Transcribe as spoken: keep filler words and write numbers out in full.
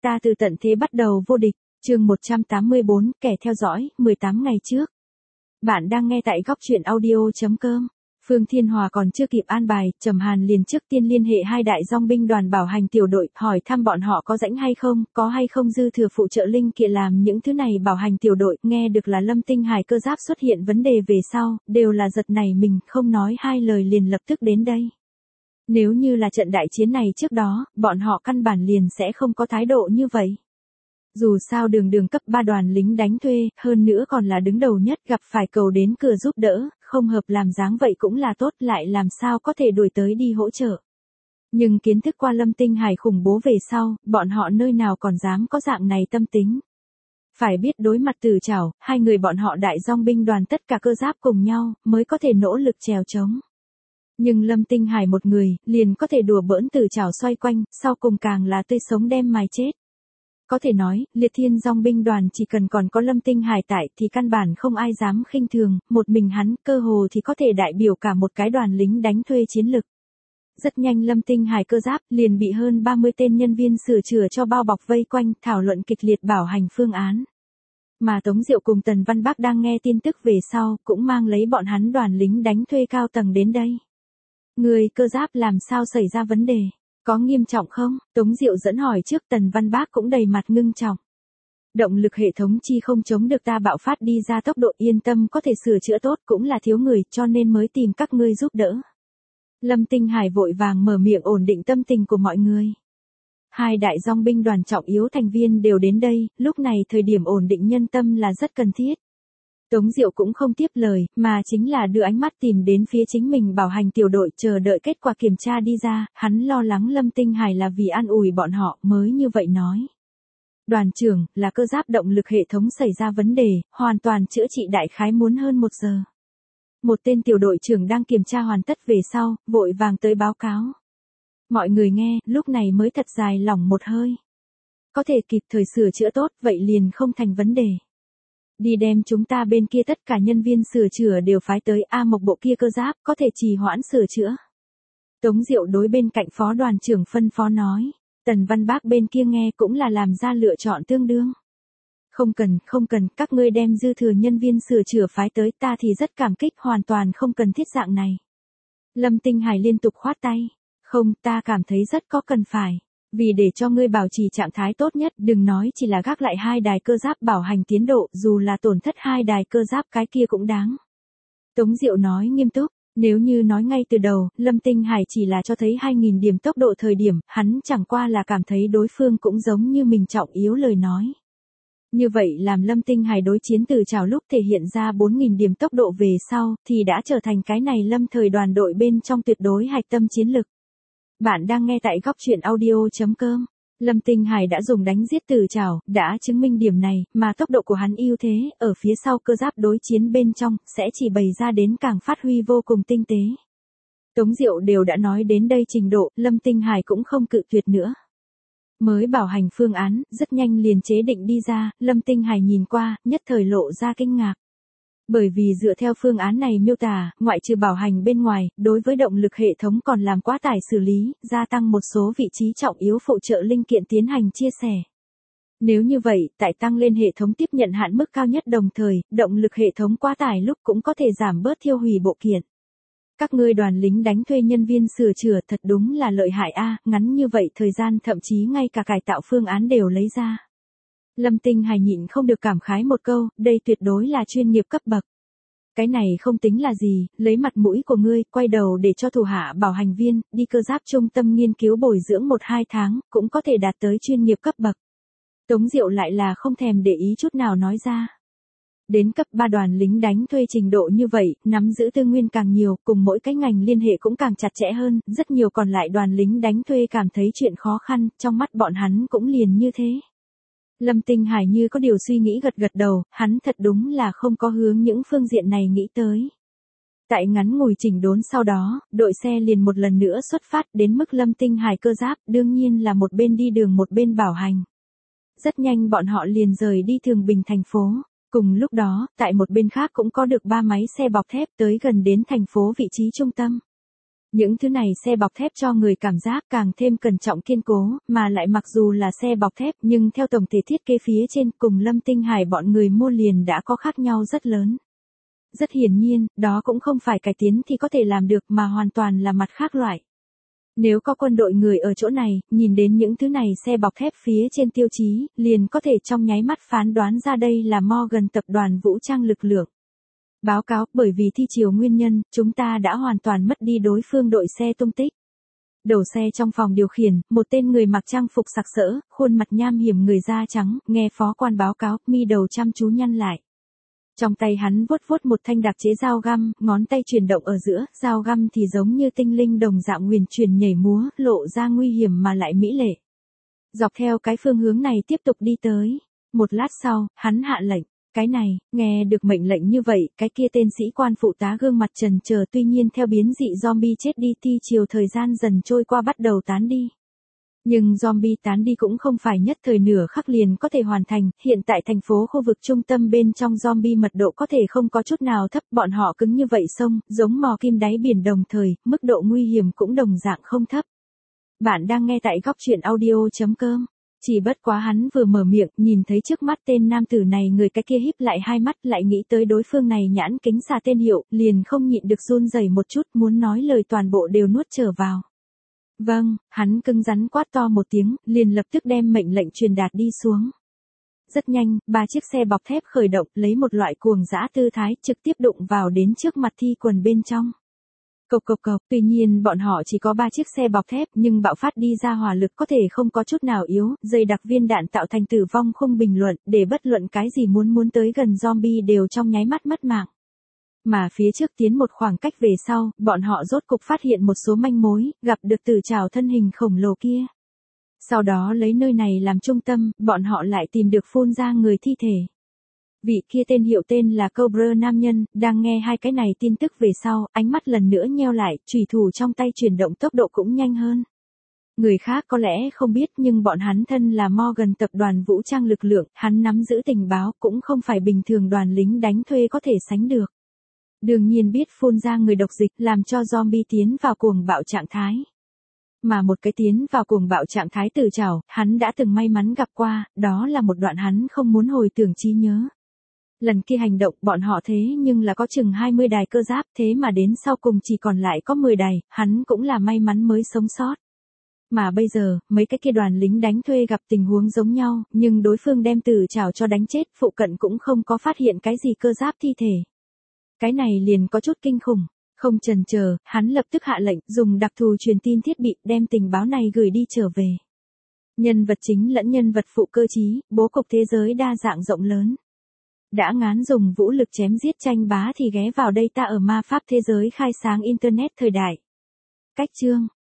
Ta từ tận thế bắt đầu vô địch, chương một trăm tám mươi bốn, kẻ theo dõi, mười tám ngày trước. Bạn đang nghe tại góc truyện audio chấm com. Phương Thiên Hòa còn chưa kịp an bài, Trầm Hàn liền trước tiên liên hệ hai đại dòng binh đoàn bảo hành tiểu đội, hỏi thăm bọn họ có rảnh hay không, có hay không dư thừa phụ trợ linh kiện làm những thứ này bảo hành tiểu đội. Nghe được là Lâm Tinh Hải cơ giáp xuất hiện vấn đề về sau, đều là giật nảy mình, không nói hai lời liền lập tức đến đây. Nếu như là trận đại chiến này trước đó, bọn họ căn bản liền sẽ không có thái độ như vậy. Dù sao đường đường cấp ba đoàn lính đánh thuê, hơn nữa còn là đứng đầu nhất, gặp phải cầu đến cửa giúp đỡ, không hợp làm dáng vậy cũng là tốt, lại làm sao có thể đuổi tới đi hỗ trợ. Nhưng kiến thức qua Lâm Tinh Hải khủng bố về sau, bọn họ nơi nào còn dám có dạng này tâm tính. Phải biết đối mặt Tử Trảo, hai người bọn họ đại dòng binh đoàn tất cả cơ giáp cùng nhau, mới có thể nỗ lực trèo trống. Nhưng Lâm Tinh Hải một người, liền có thể đùa bỡn Tử Trảo xoay quanh, sau cùng càng là tươi sống đem mài chết. Có thể nói, liệt thiên dòng binh đoàn chỉ cần còn có Lâm Tinh Hải tại thì căn bản không ai dám khinh thường, một mình hắn cơ hồ thì có thể đại biểu cả một cái đoàn lính đánh thuê chiến lực. Rất nhanh Lâm Tinh Hải cơ giáp liền bị hơn ba mươi tên nhân viên sửa chữa cho bao bọc vây quanh, thảo luận kịch liệt bảo hành phương án. Mà Tống Diệu cùng Tần Văn Bác đang nghe tin tức về sau, cũng mang lấy bọn hắn đoàn lính đánh thuê cao tầng đến đây. Người cơ giáp làm sao xảy ra vấn đề? Có nghiêm trọng không? Tống Diệu dẫn hỏi trước, Tần Văn Bác cũng đầy mặt ngưng trọng. Động lực hệ thống chi không chống được ta bạo phát đi ra tốc độ, yên tâm có thể sửa chữa tốt, cũng là thiếu người cho nên mới tìm các ngươi giúp đỡ. Lâm Tinh Hải vội vàng mở miệng ổn định tâm tình của mọi người. Hai đại dòng binh đoàn trọng yếu thành viên đều đến đây, lúc này thời điểm ổn định nhân tâm là rất cần thiết. Tống Diệu cũng không tiếp lời, mà chính là đưa ánh mắt tìm đến phía chính mình bảo hành tiểu đội, chờ đợi kết quả kiểm tra đi ra, hắn lo lắng Lâm Tinh Hải là vì an ủi bọn họ mới như vậy nói. Đoàn trưởng, là cơ giáp động lực hệ thống xảy ra vấn đề, hoàn toàn chữa trị đại khái muốn hơn một giờ. Một tên tiểu đội trưởng đang kiểm tra hoàn tất về sau, vội vàng tới báo cáo. Mọi người nghe, lúc này mới thật dài lỏng một hơi. Có thể kịp thời sửa chữa tốt, vậy liền không thành vấn đề. Đi đem chúng ta bên kia tất cả nhân viên sửa chữa đều phái tới A Mộc bộ kia cơ giáp, có thể trì hoãn sửa chữa. Tống Diệu đối bên cạnh phó đoàn trưởng phân phó nói. Tần Văn Bác bên kia nghe cũng là làm ra lựa chọn tương đương. Không cần, không cần, các ngươi đem dư thừa nhân viên sửa chữa phái tới, ta thì rất cảm kích, hoàn toàn không cần thiết dạng này. Lâm Tinh Hải liên tục khoát tay. Không, ta cảm thấy rất có cần phải. Vì để cho ngươi bảo trì trạng thái tốt nhất, đừng nói chỉ là gác lại hai đài cơ giáp bảo hành tiến độ, dù là tổn thất hai đài cơ giáp cái kia cũng đáng. Tống Diệu nói nghiêm túc, nếu như nói ngay từ đầu, Lâm Tinh Hải chỉ là cho thấy hai nghìn điểm tốc độ thời điểm, hắn chẳng qua là cảm thấy đối phương cũng giống như mình trọng yếu lời nói. Như vậy làm Lâm Tinh Hải đối chiến Tử Trảo lúc thể hiện ra bốn nghìn điểm tốc độ về sau, thì đã trở thành cái này lâm thời đoàn đội bên trong tuyệt đối hạch tâm chiến lực. Bạn đang nghe tại góc truyện audio chấm com. Lâm Tinh Hải đã dùng đánh giết Tử Trảo, đã chứng minh điểm này, mà tốc độ của hắn ưu thế, ở phía sau cơ giáp đối chiến bên trong, sẽ chỉ bày ra đến càng phát huy vô cùng tinh tế. Tống Diệu đều đã nói đến đây trình độ, Lâm Tinh Hải cũng không cự tuyệt nữa. Mới bảo hành phương án, rất nhanh liền chế định đi ra, Lâm Tinh Hải nhìn qua, nhất thời lộ ra kinh ngạc. Bởi vì dựa theo phương án này miêu tả, ngoại trừ bảo hành bên ngoài, đối với động lực hệ thống còn làm quá tải xử lý, gia tăng một số vị trí trọng yếu phụ trợ linh kiện tiến hành chia sẻ. Nếu như vậy, tại tăng lên hệ thống tiếp nhận hạn mức cao nhất đồng thời, động lực hệ thống quá tải lúc cũng có thể giảm bớt thiêu hủy bộ kiện. Các ngươi đoàn lính đánh thuê nhân viên sửa chữa thật đúng là lợi hại a, ngắn như vậy thời gian thậm chí ngay cả cải tạo phương án đều lấy ra. Lâm Tinh Hải nhịn không được cảm khái một câu, đây tuyệt đối là chuyên nghiệp cấp bậc. Cái này không tính là gì, lấy mặt mũi của ngươi, quay đầu để cho thủ hạ bảo hành viên, đi cơ giáp trung tâm nghiên cứu bồi dưỡng một hai tháng, cũng có thể đạt tới chuyên nghiệp cấp bậc. Tống Diệu lại là không thèm để ý chút nào nói ra. Đến cấp ba đoàn lính đánh thuê trình độ như vậy, nắm giữ tư nguyên càng nhiều, cùng mỗi cái ngành liên hệ cũng càng chặt chẽ hơn, rất nhiều còn lại đoàn lính đánh thuê cảm thấy chuyện khó khăn, trong mắt bọn hắn cũng liền như thế. Lâm Tinh Hải như có điều suy nghĩ gật gật đầu, hắn thật đúng là không có hướng những phương diện này nghĩ tới. Tại ngắn ngủi chỉnh đốn sau đó, đội xe liền một lần nữa xuất phát đến mức Lâm Tinh Hải cơ giáp, đương nhiên là một bên đi đường một bên bảo hành. Rất nhanh bọn họ liền rời đi Thường Bình thành phố. Cùng lúc đó, tại một bên khác cũng có được ba máy xe bọc thép tới gần đến thành phố vị trí trung tâm. Những thứ này xe bọc thép cho người cảm giác càng thêm cẩn trọng kiên cố, mà lại mặc dù là xe bọc thép nhưng theo tổng thể thiết kế phía trên cùng Lâm Tinh Hải bọn người mua liền đã có khác nhau rất lớn. Rất hiển nhiên, đó cũng không phải cải tiến thì có thể làm được mà hoàn toàn là mặt khác loại. Nếu có quân đội người ở chỗ này, nhìn đến những thứ này xe bọc thép phía trên tiêu chí, liền có thể trong nháy mắt phán đoán ra đây là Morgan tập đoàn vũ trang lực lượng. Báo cáo, bởi vì thi chiều nguyên nhân, chúng ta đã hoàn toàn mất đi đối phương đội xe tung tích. Đầu xe trong phòng điều khiển, một tên người mặc trang phục sặc sỡ, khuôn mặt nham hiểm người da trắng, nghe phó quan báo cáo, mi đầu chăm chú nhăn lại. Trong tay hắn vuốt vuốt một thanh đặc chế dao găm, ngón tay chuyển động ở giữa, dao găm thì giống như tinh linh đồng dạng huyền chuyển nhảy múa, lộ ra nguy hiểm mà lại mỹ lệ. Dọc theo cái phương hướng này tiếp tục đi tới. Một lát sau, hắn hạ lệnh. Cái này, nghe được mệnh lệnh như vậy, cái kia tên sĩ quan phụ tá gương mặt trần chờ tuy nhiên theo biến dị zombie chết đi thi chiều thời gian dần trôi qua bắt đầu tán đi. Nhưng zombie tán đi cũng không phải nhất thời nửa khắc liền có thể hoàn thành, hiện tại thành phố khu vực trung tâm bên trong zombie mật độ có thể không có chút nào thấp, bọn họ cứng như vậy sông, giống mò kim đáy biển đồng thời, mức độ nguy hiểm cũng đồng dạng không thấp. Bạn đang nghe tại góc truyện audio chấm com. Chỉ bất quá hắn vừa mở miệng, nhìn thấy trước mắt tên nam tử này người cái kia híp lại hai mắt lại nghĩ tới đối phương này nhãn kính xà tên hiệu, liền không nhịn được run rẩy một chút muốn nói lời toàn bộ đều nuốt trở vào. Vâng, hắn cứng rắn quát to một tiếng, liền lập tức đem mệnh lệnh truyền đạt đi xuống. Rất nhanh, ba chiếc xe bọc thép khởi động lấy một loại cuồng dã tư thái trực tiếp đụng vào đến trước mặt thi quần bên trong. Cộc cộc cộc, tuy nhiên bọn họ chỉ có ba chiếc xe bọc thép nhưng bạo phát đi ra hỏa lực có thể không có chút nào yếu, dày đặc viên đạn tạo thành tử vong không bình luận, để bất luận cái gì muốn muốn tới gần zombie đều trong nháy mắt mất mạng. Mà phía trước tiến một khoảng cách về sau, bọn họ rốt cục phát hiện một số manh mối, gặp được tử trảo thân hình khổng lồ kia. Sau đó lấy nơi này làm trung tâm, bọn họ lại tìm được phun ra người thi thể. Vị kia tên hiệu tên là Cobra nam nhân, đang nghe hai cái này tin tức về sau, ánh mắt lần nữa nheo lại, chùy thủ trong tay chuyển động tốc độ cũng nhanh hơn. Người khác có lẽ không biết nhưng bọn hắn thân là Morgan tập đoàn vũ trang lực lượng, hắn nắm giữ tình báo cũng không phải bình thường đoàn lính đánh thuê có thể sánh được. Đương nhiên biết phun ra người độc dịch làm cho zombie tiến vào cuồng bạo trạng thái. Mà một cái tiến vào cuồng bạo trạng thái tử trảo, hắn đã từng may mắn gặp qua, đó là một đoạn hắn không muốn hồi tưởng trí nhớ. Lần kia hành động bọn họ thế nhưng là có chừng hai mươi đài cơ giáp thế mà đến sau cùng chỉ còn lại có mười đài, hắn cũng là may mắn mới sống sót. Mà bây giờ, mấy cái kia đoàn lính đánh thuê gặp tình huống giống nhau, nhưng đối phương đem tử trảo cho đánh chết, phụ cận cũng không có phát hiện cái gì cơ giáp thi thể. Cái này liền có chút kinh khủng, không chần chờ, hắn lập tức hạ lệnh dùng đặc thù truyền tin thiết bị đem tình báo này gửi đi trở về. Nhân vật chính lẫn nhân vật phụ cơ trí, bố cục thế giới đa dạng rộng lớn. Đã ngán dùng vũ lực chém giết tranh bá thì ghé vào đây ta ở ma pháp thế giới khai sáng Internet thời đại. Cách chương